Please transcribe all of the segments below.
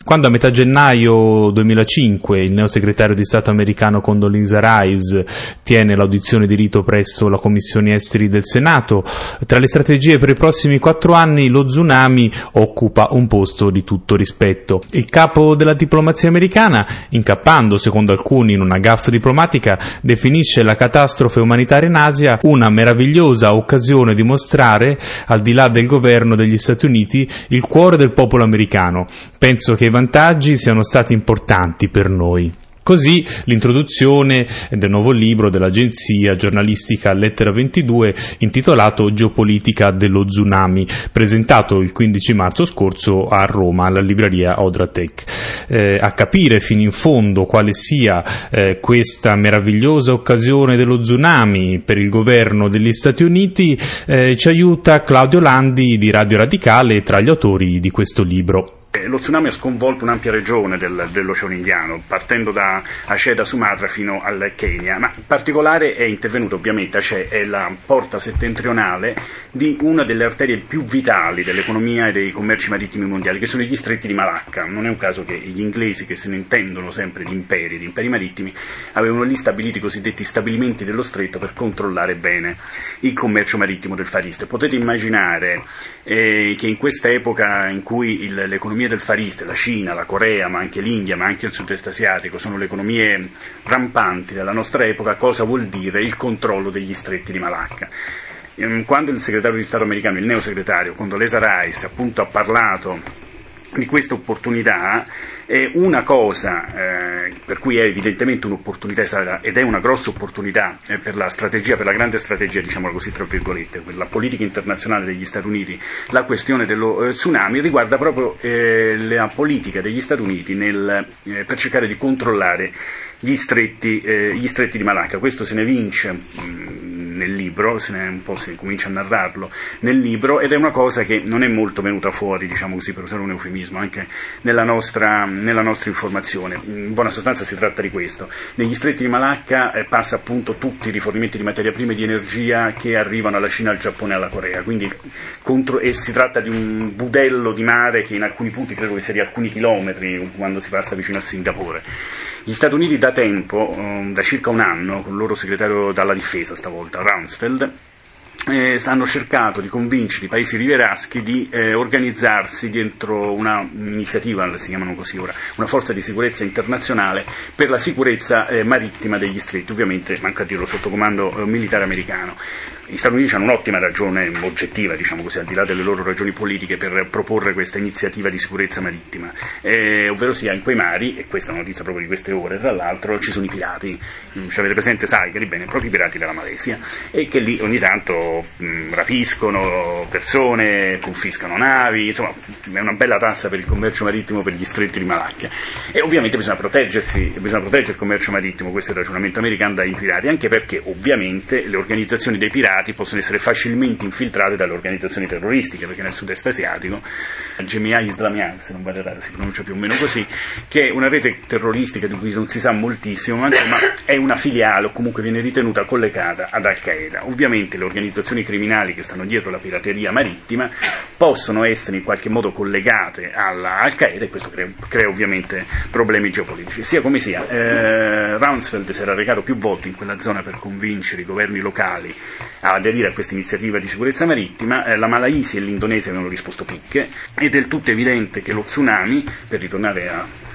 Quando a metà gennaio 2005 il neosegretario di Stato americano Condoleezza Rice tiene l'audizione di rito presso la Commissione Esteri del Senato, tra le strategie per i prossimi 4 anni lo tsunami occupa un posto di tutto rispetto. Il capo della diplomazia americana, incappando secondo alcuni in una gaffe diplomatica, definisce la catastrofe umanitaria in Asia una meravigliosa occasione di mostrare, al di là del governo degli Stati Uniti, il cuore del popolo americano. Penso che i vantaggi siano stati importanti per noi. Così l'introduzione del nuovo libro dell'agenzia giornalistica Lettera 22 intitolato Geopolitica dello tsunami, presentato il 15 marzo scorso a Roma alla libreria Odratech. A capire fino in fondo quale sia questa meravigliosa occasione dello tsunami per il governo degli Stati Uniti ci aiuta Claudio Landi di Radio Radicale, tra gli autori di questo libro. Lo tsunami ha sconvolto un'ampia regione dell'Oceano Indiano, partendo da Aceh, da Sumatra fino al Kenya, ma in particolare è intervenuto ovviamente Aceh, è la porta settentrionale di una delle arterie più vitali dell'economia e dei commerci marittimi mondiali, che sono gli stretti di Malacca. Non è un caso che gli inglesi, che se ne intendono sempre di imperi marittimi, avevano lì stabiliti i cosiddetti stabilimenti dello stretto per controllare bene il commercio marittimo del Far East. Potete immaginare che in questa epoca in cui l'economia del Far East, la Cina, la Corea, ma anche l'India, ma anche il sud-est asiatico, sono le economie rampanti della nostra epoca, cosa vuol dire il controllo degli stretti di Malacca. Quando il segretario di Stato americano, il neosegretario Condoleezza Rice, appunto ha parlato di questa opportunità, una cosa per cui è evidentemente un'opportunità ed è una grossa opportunità per la strategia, per la grande strategia, diciamo così tra virgolette, per la politica internazionale degli Stati Uniti, la questione dello tsunami riguarda proprio la politica degli Stati Uniti per cercare di controllare gli stretti di Malacca. Questo se ne vince nel libro, si comincia a narrarlo nel libro, ed è una cosa che non è molto venuta fuori, diciamo così, per usare un eufemismo, anche nella nostra informazione. In buona sostanza si tratta di questo. Negli stretti di Malacca passa appunto tutti i rifornimenti di materia prima e di energia che arrivano alla Cina, al Giappone e alla Corea, quindi e si tratta di un budello di mare che in alcuni punti credo che sia di alcuni chilometri quando si passa vicino a Singapore. Gli Stati Uniti da tempo, da circa un anno, con il loro segretario dalla difesa stavolta, Rumsfeld, hanno cercato di convincere i paesi rivieraschi di organizzarsi dentro un'iniziativa, si chiamano così ora, una forza di sicurezza internazionale per la sicurezza marittima degli stretti, ovviamente, manca a dirlo, sotto comando militare americano. Gli Stati Uniti hanno un'ottima ragione oggettiva, diciamo così, al di là delle loro ragioni politiche, per proporre questa iniziativa di sicurezza marittima, ovvero sia in quei mari, e questa è una notizia proprio di queste ore, tra l'altro, ci sono i pirati, ci avete presente Saigari, bene, proprio i pirati della Malesia, e che lì ogni tanto rapiscono persone, confiscano navi, insomma è una bella tassa per il commercio marittimo per gli stretti di Malacca, e ovviamente bisogna proteggere il commercio marittimo, questo è il ragionamento americano, dai pirati, anche perché ovviamente le organizzazioni dei pirati possono essere facilmente infiltrate dalle organizzazioni terroristiche, perché nel sud-est asiatico Jemiah Islamiyah, se non vado errato si pronuncia più o meno così, che è una rete terroristica di cui non si sa moltissimo, ma insomma è una filiale, o comunque viene ritenuta collegata ad Al-Qaeda. Ovviamente le organizzazioni criminali che stanno dietro la pirateria marittima possono essere in qualche modo collegate Al-Qaeda, e questo crea ovviamente problemi geopolitici. Sia come sia, Rumsfeld si era recato più volte in quella zona per convincere i governi locali a aderire a questa iniziativa di sicurezza marittima. La Malaysia e l'Indonesia avevano risposto picche. È del tutto evidente che lo tsunami, per ritornare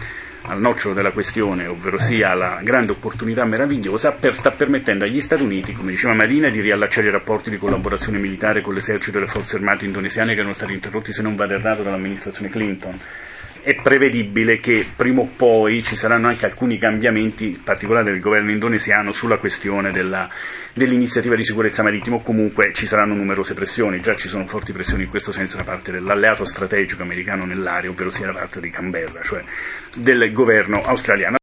al nocciolo della questione, ovvero sia la grande opportunità meravigliosa, sta permettendo agli Stati Uniti, come diceva Marina, di riallacciare i rapporti di collaborazione militare con l'esercito e le forze armate indonesiane che erano stati interrotti, se non vado errato, dall'amministrazione Clinton. È prevedibile che prima o poi ci saranno anche alcuni cambiamenti, in particolare del governo indonesiano, sulla questione dell'iniziativa di sicurezza marittima, o comunque ci saranno numerose pressioni. Già ci sono forti pressioni in questo senso da parte dell'alleato strategico americano nell'area, ovvero sia da parte di Canberra, cioè del governo australiano.